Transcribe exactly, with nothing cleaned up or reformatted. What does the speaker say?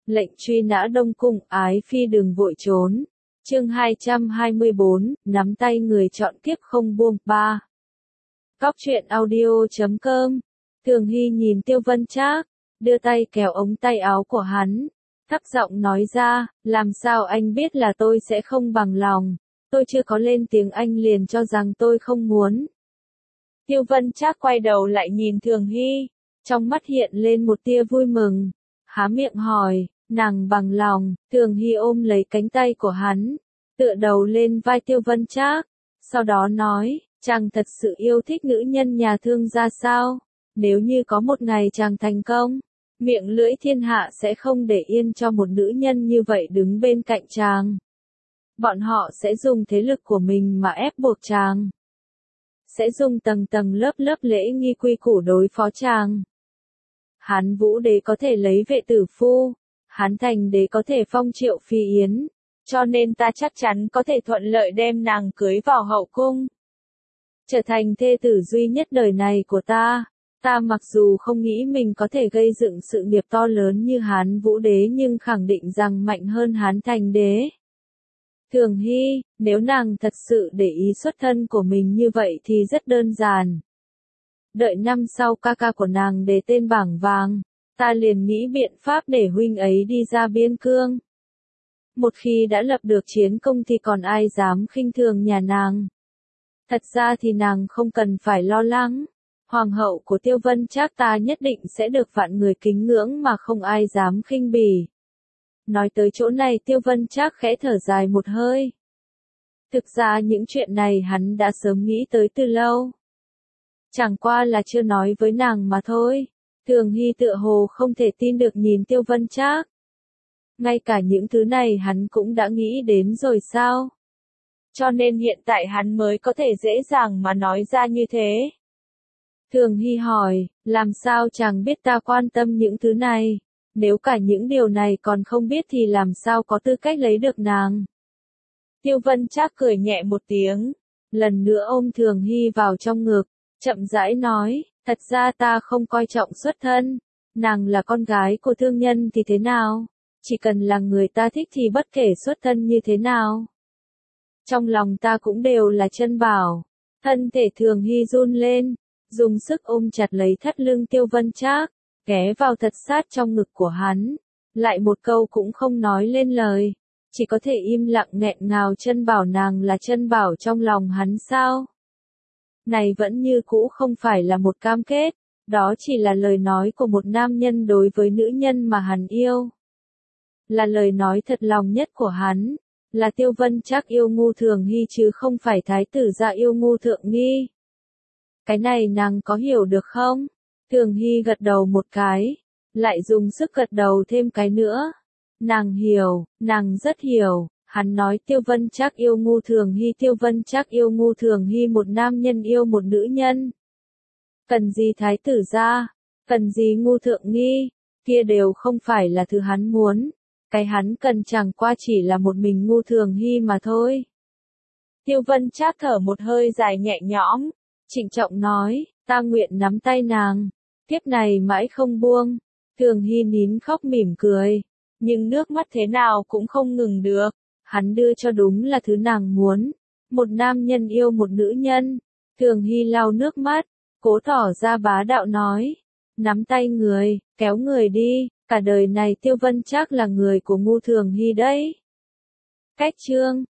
Lệnh truy nã Đông Cung, ái phi đừng vội trốn. Chương hai trăm hai mươi bốn, nắm tay người chọn kiếp không buông. ba. Cóc truyện audio chấm com. Thường Hy nhìn Tiêu Vân Trác, đưa tay kéo ống tay áo của hắn, thấp giọng nói ra, làm sao anh biết là tôi sẽ không bằng lòng, tôi chưa có lên tiếng anh liền cho rằng tôi không muốn. Tiêu Vân Trác quay đầu lại nhìn Thường Hy, trong mắt hiện lên một tia vui mừng, há miệng hỏi, nàng bằng lòng. Thường Hy ôm lấy cánh tay của hắn, tựa đầu lên vai Tiêu Vân Trác, sau đó nói, chàng thật sự yêu thích nữ nhân nhà Thương gia sao? Nếu như có một ngày chàng thành công, miệng lưỡi thiên hạ sẽ không để yên cho một nữ nhân như vậy đứng bên cạnh chàng. Bọn họ sẽ dùng thế lực của mình mà ép buộc chàng, sẽ dùng tầng tầng lớp lớp lễ nghi quy củ đối phó chàng. Hán Vũ đế có thể lấy vệ tử phu, Hán Thành đế có thể phong Triệu Phi Yến, cho nên ta chắc chắn có thể thuận lợi đem nàng cưới vào hậu cung, trở thành thê tử duy nhất đời này của ta. Ta mặc dù không nghĩ mình có thể gây dựng sự nghiệp to lớn như Hán Vũ đế nhưng khẳng định rằng mạnh hơn Hán Thành đế. Thường Hy, nếu nàng thật sự để ý xuất thân của mình như vậy thì rất đơn giản. Đợi năm sau ca ca của nàng đề tên bảng vàng, ta liền nghĩ biện pháp để huynh ấy đi ra biên cương. Một khi đã lập được chiến công thì còn ai dám khinh thường nhà nàng. Thật ra thì nàng không cần phải lo lắng. Hoàng hậu của Tiêu Vân Trác ta nhất định sẽ được vạn người kính ngưỡng mà không ai dám khinh bỉ. Nói tới chỗ này Tiêu Vân Trác khẽ thở dài một hơi. Thực ra những chuyện này hắn đã sớm nghĩ tới từ lâu. Chẳng qua là chưa nói với nàng mà thôi. Thường Hy tựa hồ không thể tin được nhìn Tiêu Vân Trác. Ngay cả những thứ này hắn cũng đã nghĩ đến rồi sao? Cho nên hiện tại hắn mới có thể dễ dàng mà nói ra như thế. Thường Hy hỏi, làm sao chàng biết ta quan tâm những thứ này? Nếu cả những điều này còn không biết thì làm sao có tư cách lấy được nàng? Tiêu Vân Trác cười nhẹ một tiếng, lần nữa ôm Thường Hy vào trong ngực, chậm rãi nói, thật ra ta không coi trọng xuất thân, nàng là con gái của thương nhân thì thế nào? Chỉ cần là người ta thích thì bất kể xuất thân như thế nào. Trong lòng ta cũng đều là chân bảo. Thân thể Thường Hy run lên, dùng sức ôm chặt lấy thắt lưng Tiêu Vân Trác, ghé vào thật sát trong ngực của hắn, lại một câu cũng không nói lên lời, chỉ có thể im lặng nghẹn ngào. Chân bảo nàng là chân bảo trong lòng hắn sao? Này vẫn như cũ không phải là một cam kết, đó chỉ là lời nói của một nam nhân đối với nữ nhân mà hắn yêu. Là lời nói thật lòng nhất của hắn, là Tiêu Vân Trác yêu ngu Thường Hy chứ không phải thái tử gia yêu ngu Thượng Nghi. Cái này nàng có hiểu được không? Thường Hy gật đầu một cái, lại dùng sức gật đầu thêm cái nữa. Nàng hiểu, nàng rất hiểu. Hắn nói Tiêu Vân Trác yêu ngu Thường Hy, Tiêu Vân Trác yêu ngu Thường Hy, một nam nhân yêu một nữ nhân. Cần gì thái tử gia, cần gì ngu Thượng Nghi, kia đều không phải là thứ hắn muốn. Cái hắn cần chẳng qua chỉ là một mình ngu Thường Hy mà thôi. Tiêu Vân Trác thở một hơi dài nhẹ nhõm, trịnh trọng nói, ta nguyện nắm tay nàng, kiếp này mãi không buông. Thường Hy nín khóc mỉm cười, nhưng nước mắt thế nào cũng không ngừng được. Hắn đưa cho đúng là thứ nàng muốn, một nam nhân yêu một nữ nhân. Thường Hy lau nước mắt, cố tỏ ra bá đạo nói, nắm tay người, kéo người đi, cả đời này Tiêu Vân Trác là người của ngu Thường Hy đấy. Cách chương